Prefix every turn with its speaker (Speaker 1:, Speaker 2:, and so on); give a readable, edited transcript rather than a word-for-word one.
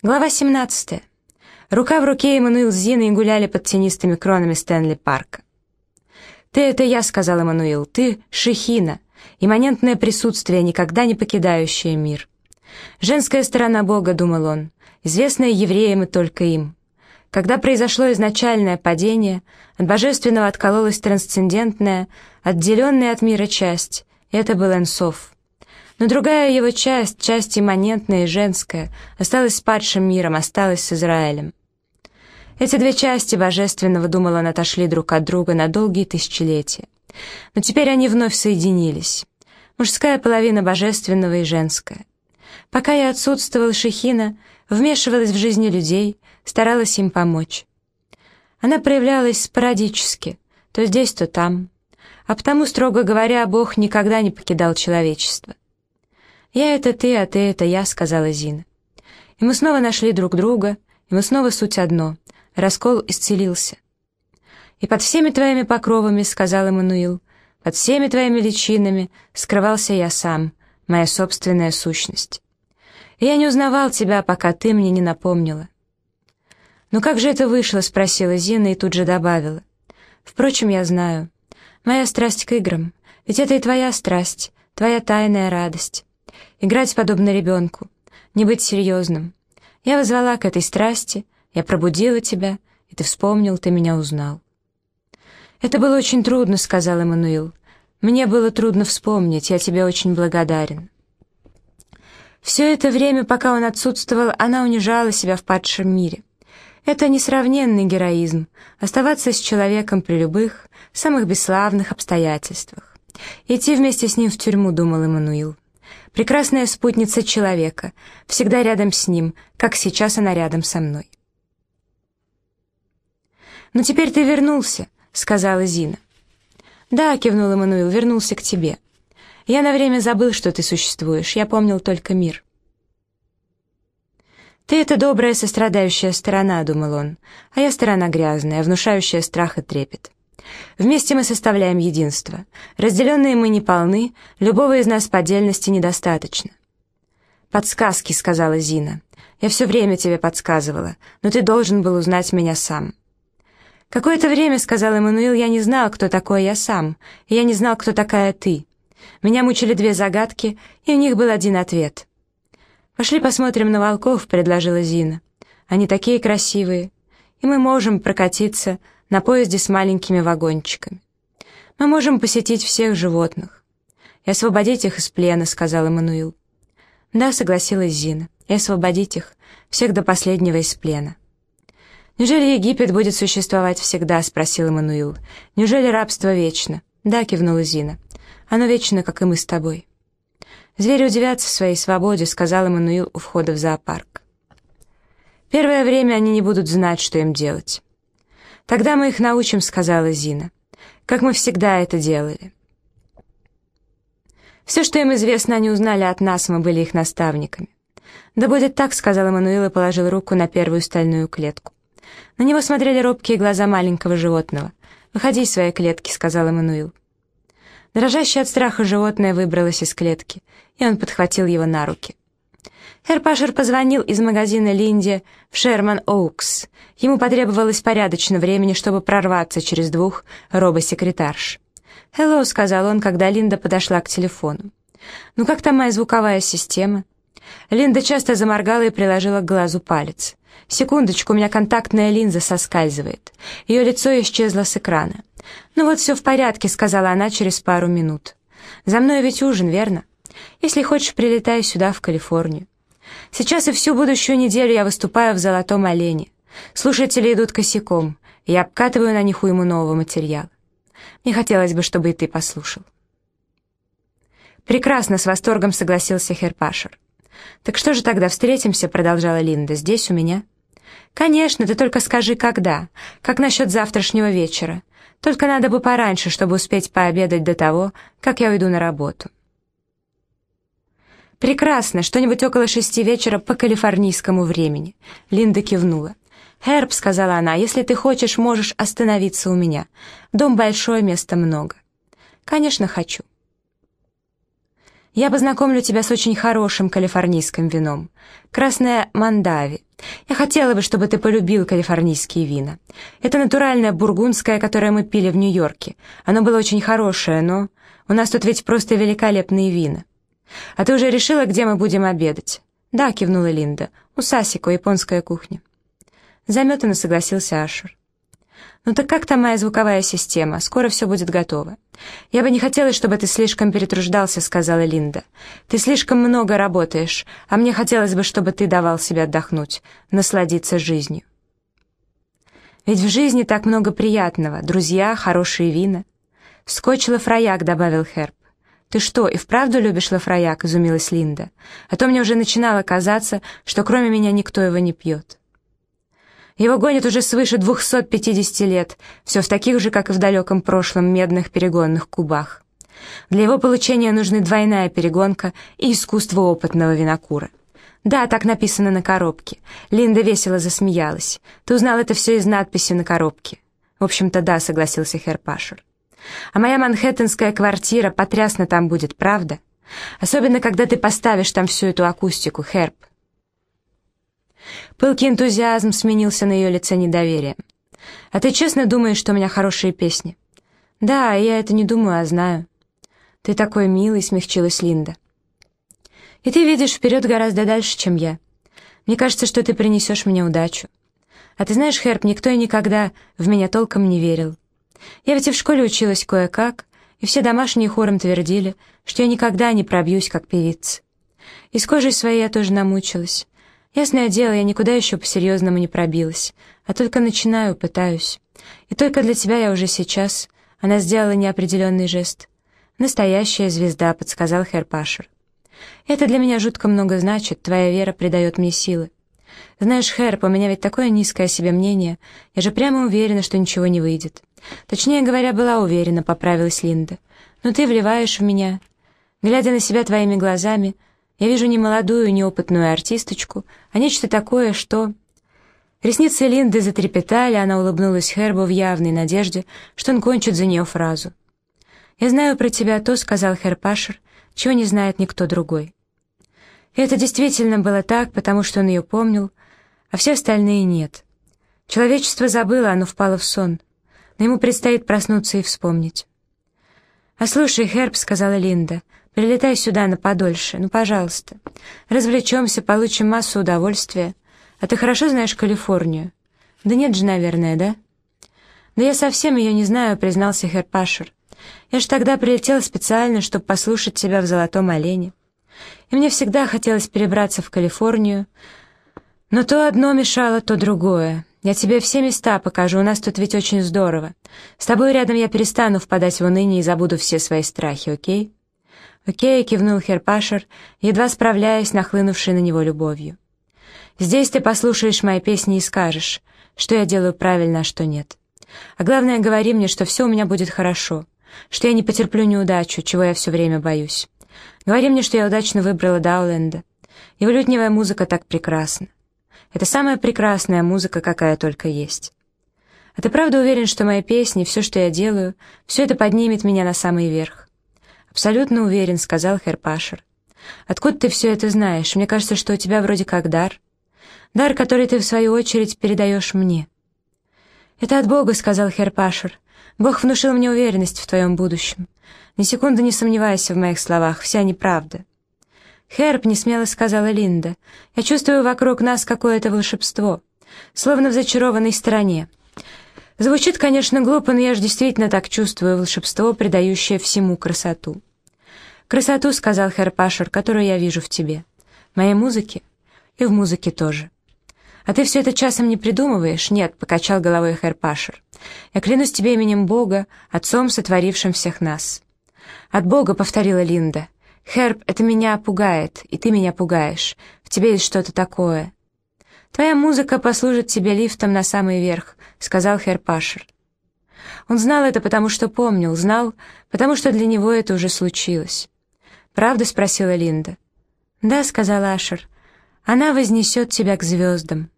Speaker 1: Глава 17. Рука в руке Эммануил с Зиной гуляли под тенистыми кронами Стэнли-парка. «Ты — это я», — сказал Эммануил, — «ты — Шехина, имманентное присутствие, никогда не покидающее мир. Женская сторона Бога», — думал он, — «известная евреям и только им. Когда произошло изначальное падение, от божественного откололась трансцендентная, отделенная от мира часть, и это был Эн Соф. Но другая его часть, часть имманентная и женская, осталась с падшим миром, осталась с Израилем. Эти две части божественного, думал он, отошли друг от друга на долгие тысячелетия. Но теперь они вновь соединились. Мужская половина божественного и женская. Пока я отсутствовал, Шехина вмешивалась в жизни людей, старалась им помочь. Она проявлялась спорадически, то здесь, то там. А потому, строго говоря, Бог никогда не покидал человечество. «Я — это ты, а ты — это я», — сказала Зина. И мы снова нашли друг друга, и мы снова суть одно. Раскол исцелился. «И под всеми твоими покровами, — сказал Эммануил, — под всеми твоими личинами скрывался я сам, моя собственная сущность. И я не узнавал тебя, пока ты мне не напомнила». «Ну как же это вышло?» — спросила Зина и тут же добавила. «Впрочем, я знаю. Моя страсть к играм, ведь это и твоя страсть, твоя тайная радость. Играть подобно ребенку, не быть серьезным. Я вызвала к этой страсти, я пробудила тебя, и ты вспомнил, ты меня узнал». «Это было очень трудно», — сказал Эммануил. «Мне было трудно вспомнить, я тебе очень благодарен». Все это время, пока он отсутствовал, она унижала себя в падшем мире. Это несравненный героизм — оставаться с человеком при любых, самых бесславных обстоятельствах. Идти вместе с ним в тюрьму, думал Эммануил. Прекрасная спутница человека, всегда рядом с ним, как сейчас она рядом со мной. «Ну теперь ты вернулся», — сказала Зина. «Да», — кивнул Эммануил, — «вернулся к тебе. Я на время забыл, что ты существуешь, я помнил только мир». «Ты — это добрая, сострадающая сторона», — думал он, — «а я сторона грязная, внушающая страх и трепет. Вместе мы составляем единство. Разделенные мы не полны, любого из нас по отдельности недостаточно». «Подсказки», — сказала Зина. «Я все время тебе подсказывала, но ты должен был узнать меня сам». «Какое-то время, — сказал Эммануил, — я не знал, кто такой я сам, и я не знал, кто такая ты. Меня мучили две загадки, и у них был один ответ». «Пошли посмотрим на волков», — предложила Зина. «Они такие красивые, и мы можем прокатиться на поезде с маленькими вагончиками. Мы можем посетить всех животных и освободить их из плена», — сказал Эммануил. «Да», — согласилась Зина, — «и освободить их, всех до последнего из плена». «Неужели Египет будет существовать всегда?» — спросил Эммануил. «Неужели рабство вечно?» «Да», — кивнула Зина, — «оно вечно, как и мы с тобой». «Звери удивятся своей свободе», — сказал Эммануил у входа в зоопарк. «Первое время они не будут знать, что им делать». «Тогда мы их научим», — сказала Зина, — «как мы всегда это делали». «Все, что им известно, они узнали от нас, мы были их наставниками». «Да будет так», — сказал Эммануил и положил руку на первую стальную клетку. На него смотрели робкие глаза маленького животного. «Выходи из своей клетки», — сказал Эммануил. Дрожащее от страха животное выбралось из клетки, и он подхватил его на руки. Херр Пашер позвонил из магазина Линде в Шерман-Оукс. Ему потребовалось порядочно времени, чтобы прорваться через двух робосекретарш. «Hello», — сказал он, когда Линда подошла к телефону. «Ну как там моя звуковая система?» Линда часто заморгала и приложила к глазу палец. «Секундочку, у меня контактная линза соскальзывает». Ее лицо исчезло с экрана. «Ну вот все в порядке», — сказала она через пару минут. «За мной ведь ужин, верно? Если хочешь, прилетай сюда, в Калифорнию. Сейчас и всю будущую неделю я выступаю в «Золотом олене». Слушатели идут косяком, и я обкатываю на них уйму нового материала. Мне хотелось бы, чтобы и ты послушал». «Прекрасно», — с восторгом согласился Херр Пашер. «Так что же тогда, встретимся?» — продолжала Линда. «Здесь, у меня?» «Конечно, ты только скажи, когда. Как насчет завтрашнего вечера? Только надо бы пораньше, чтобы успеть пообедать до того, как я уйду на работу». «Прекрасно, что-нибудь около 6 вечера по калифорнийскому времени». Линда кивнула. «Херб», — сказала она, — «если ты хочешь, можешь остановиться у меня. Дом большой, места много». «Конечно, хочу». Я познакомлю тебя с очень хорошим калифорнийским вином. Красное Мандави. Я хотела бы, чтобы ты полюбил калифорнийские вина. Это натуральное бургундское, которое мы пили в Нью-Йорке. Оно было очень хорошее, но... У нас тут ведь просто великолепные вина. А ты уже решила, где мы будем обедать?» «Да», — кивнула Линда. «У Сасико, японская кухня». Заметанно согласился Ашер. «Ну так как там моя звуковая система? Скоро все будет готово». «Я бы не хотела, чтобы ты слишком перетруждался», — сказала Линда. «Ты слишком много работаешь, а мне хотелось бы, чтобы ты давал себе отдохнуть, насладиться жизнью». «Ведь в жизни так много приятного, друзья, хорошие вина». «Скотч Лафрояк», — добавил Херб. «Ты что, и вправду любишь Лафрояк?» — изумилась Линда. «А то мне уже начинало казаться, что кроме меня никто его не пьет». «Его гонят уже свыше 250 лет, все в таких же, как и в далеком прошлом, медных перегонных кубах. Для его получения нужны двойная перегонка и искусство опытного винокура». «Да, так написано на коробке». Линда весело засмеялась. «Ты узнал это все из надписи на коробке?» «В общем-то, да», — согласился Херб Ашер. «А моя манхэттенская квартира потрясно там будет, правда? Особенно, когда ты поставишь там всю эту акустику, Херб». Пылкий энтузиазм сменился на ее лице недоверием. «А ты честно думаешь, что у меня хорошие песни?» «Да, я это не думаю, а знаю». «Ты такой милый», — смягчилась Линда. «И ты видишь вперед гораздо дальше, чем я. Мне кажется, что ты принесешь мне удачу. А ты знаешь, Херб, никто и никогда в меня толком не верил. Я ведь и в школе училась кое-как, и все домашние хором твердили, что я никогда не пробьюсь, как певица. И с кожей своей я тоже намучилась. Ясное дело, я никуда еще по-серьезному не пробилась, а только начинаю, пытаюсь. И только для тебя я уже сейчас...» Она сделала неопределенный жест. «Настоящая звезда», — подсказал Херб Ашер. «Это для меня жутко много значит, твоя вера придает мне силы. Знаешь, Херб, у меня ведь такое низкое о себе мнение, я же прямо уверена, что ничего не выйдет. Точнее говоря, была уверена», — поправилась Линда. «Но ты вливаешь в меня. Глядя на себя твоими глазами, я вижу не молодую, неопытную артисточку, а нечто такое, что...» Ресницы Линды затрепетали, она улыбнулась Хербу в явной надежде, что он кончит за нее фразу. «Я знаю про тебя то», — сказал Херб Ашер, «чего не знает никто другой». И это действительно было так, потому что он ее помнил, а все остальные нет. Человечество забыло, оно впало в сон, но ему предстоит проснуться и вспомнить. «А слушай, Херб», — сказала Линда, — «прилетай сюда на подольше, ну, пожалуйста. Развлечемся, получим массу удовольствия. А ты хорошо знаешь Калифорнию?» «Да нет же, наверное, да?» «Да я совсем ее не знаю», — признался Херб Ашер. «Я ж тогда прилетел специально, чтобы послушать тебя в «Золотом олене». И мне всегда хотелось перебраться в Калифорнию, но то одно мешало, то другое. Я тебе все места покажу, у нас тут ведь очень здорово. С тобой рядом я перестану впадать в уныние и забуду все свои страхи, окей?» «Окей», — кивнул Херб Ашер, едва справляясь нахлынувшей на него любовью. «Здесь ты послушаешь мои песни и скажешь, что я делаю правильно, а что нет. А главное, говори мне, что все у меня будет хорошо, что я не потерплю неудачу, чего я все время боюсь. Говори мне, что я удачно выбрала Дауленда. Его лютневая музыка так прекрасна. Это самая прекрасная музыка, какая только есть. А ты правда уверен, что мои песни, все, что я делаю, все это поднимет меня на самый верх?» «Абсолютно уверен», — сказал Херб Ашер. «Откуда ты все это знаешь? Мне кажется, что у тебя вроде как дар. Дар, который ты, в свою очередь, передаешь мне». «Это от Бога», — сказал Херб Ашер. «Бог внушил мне уверенность в твоем будущем. Ни секунды не сомневайся в моих словах, вся неправда». «Херб», — несмело сказала Линда, — «я чувствую вокруг нас какое-то волшебство, словно в зачарованной стране. Звучит, конечно, глупо, но я же действительно так чувствую волшебство, придающее всему красоту». «Красоту», — сказал Херб Ашер, — «которую я вижу в тебе, в моей музыке и в музыке тоже». «А ты все это часом не придумываешь?» «Нет», — покачал головой Херб Ашер. «Я клянусь тебе именем Бога, Отцом, сотворившим всех нас». «От Бога», — повторила Линда. «Херб, это меня пугает, и ты меня пугаешь. В тебе есть что-то такое». «Твоя музыка послужит тебе лифтом на самый верх», — сказал Херб Ашер. Он знал это, потому что помнил, знал, потому что для него это уже случилось. «Правда?» — спросила Линда. «Да», — сказал Ашер. «Она вознесет тебя к звездам».